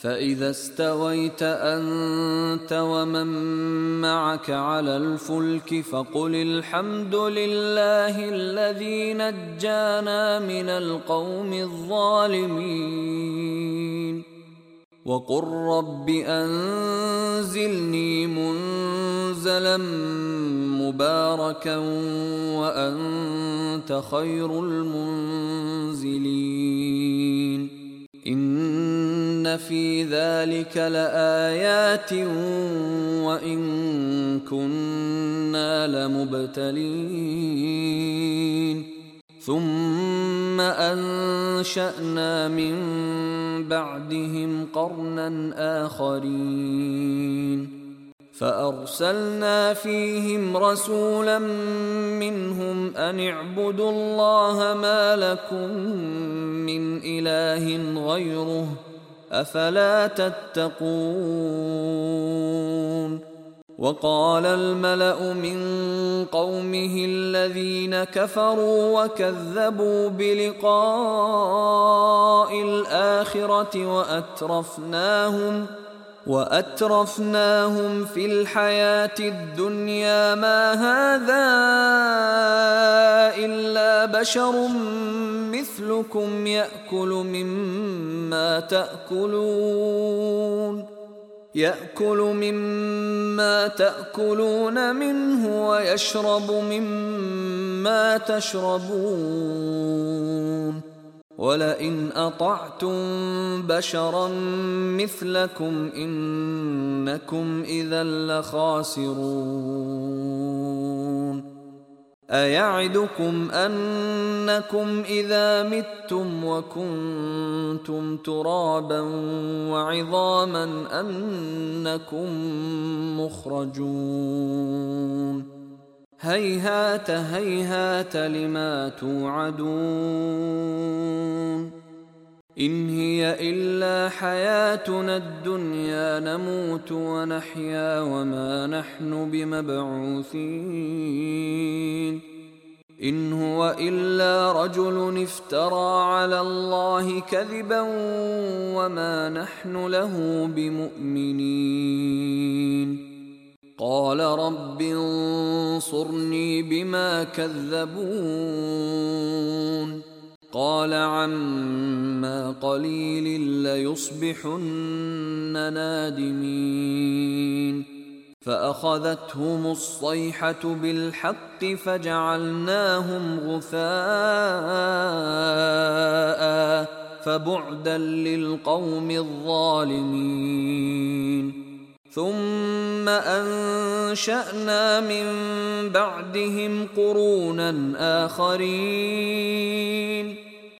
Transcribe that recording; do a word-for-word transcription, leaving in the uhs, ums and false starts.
فإذا استويت أنت ومن معك على الفلك فقل الحمد لله الذي نجانا من القوم الظالمين وقل رب أنزلني منزلا مباركا وأنت خير المنزلين إن في ذلك لآيات وإن كنا لمبتلين ثم أنشأنا من بعدهم قرنا آخرين فأرسلنا فيهم رسولا منهم أن اعبدوا الله ما لكم من إله غيره أفلا تتقون وقال الملأ من قومه الذين كفروا وكذبوا بلقاء الآخرة وأترفناهم وأترفناهم في الحياة الدنيا ما هذا إلا بشر مثلكم يأكل مما تأكلون يأكل مما تأكلون منه ويشرب مما تشربون ولئن أطعتم بشرا مثلكم إنكم إذا لخاسرون أيعدكم أنكم إذا متم وكنتم ترابا وعظاما أنكم مخرجون هيهات هيهات لما توعدون إن هي إلا حياتنا الدنيا نموت ونحيا وما نحن بمبعوثين إن هو إلا رجل افترى على الله كذبا وما نحن له بمؤمنين قال رب انصرني بما كذبون قال عما قليل ليصبحن نادمين فأخذتهم الصيحة بالحق فجعلناهم غثاء فبعدا للقوم الظالمين ثم أنشأنا من بعدهم قرونا آخرين